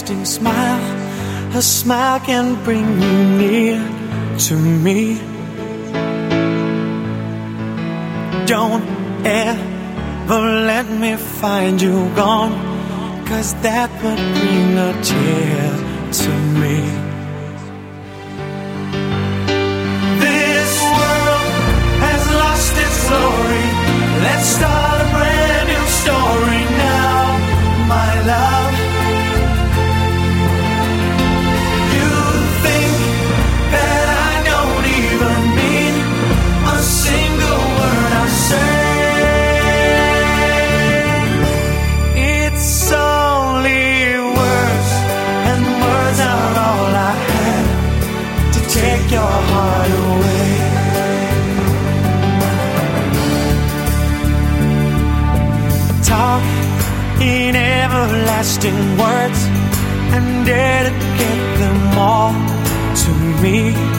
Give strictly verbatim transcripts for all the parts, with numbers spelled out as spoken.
everlasting smile. A smile can bring you near to me. Don't ever let me find you gone, 'cause that would bring a tear to me. This world has lost its glory. Let's start a brand new story now, my love. You think that I don't even mean a single word I say. It's only words, and words are all I have to take your heart away. Talk in everlasting words and dedicate them all to me.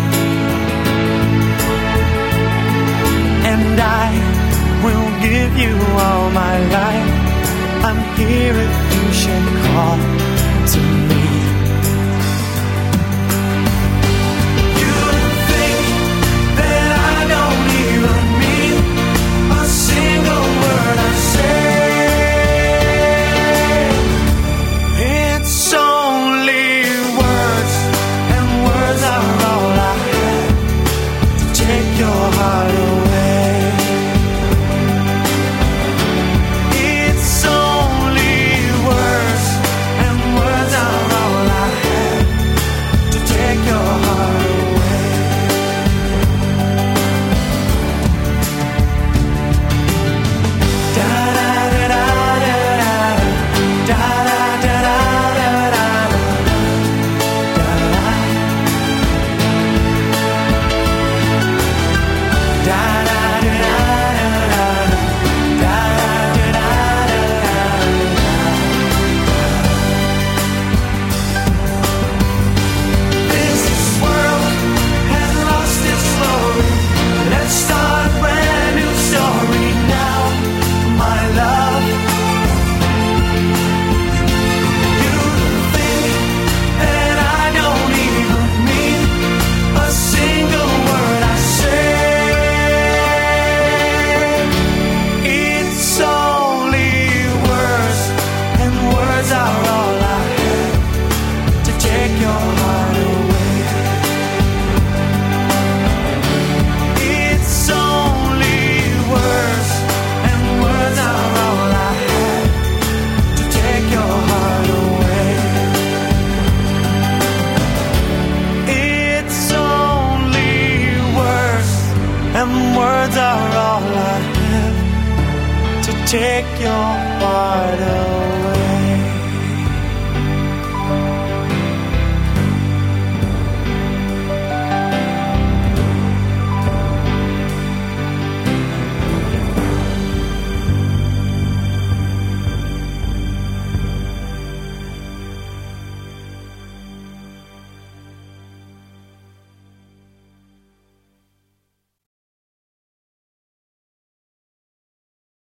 And I will give you all my life. I'm here if you should call to me. You think that I don't even mean a single word I say. It's only words, and words are all I have to take your heart away. It's only words, and words are all I have to take your heart away. Da da da da da da da da da da da. This world has lost its glory. Let's start a brand new story now, my love. You think that I don't even mean a single word I say. It's only words, and words are all I have to take your heart away. It's only words, and words are all I have to take your heart away. It's only words, and words are all I have to take your heart away.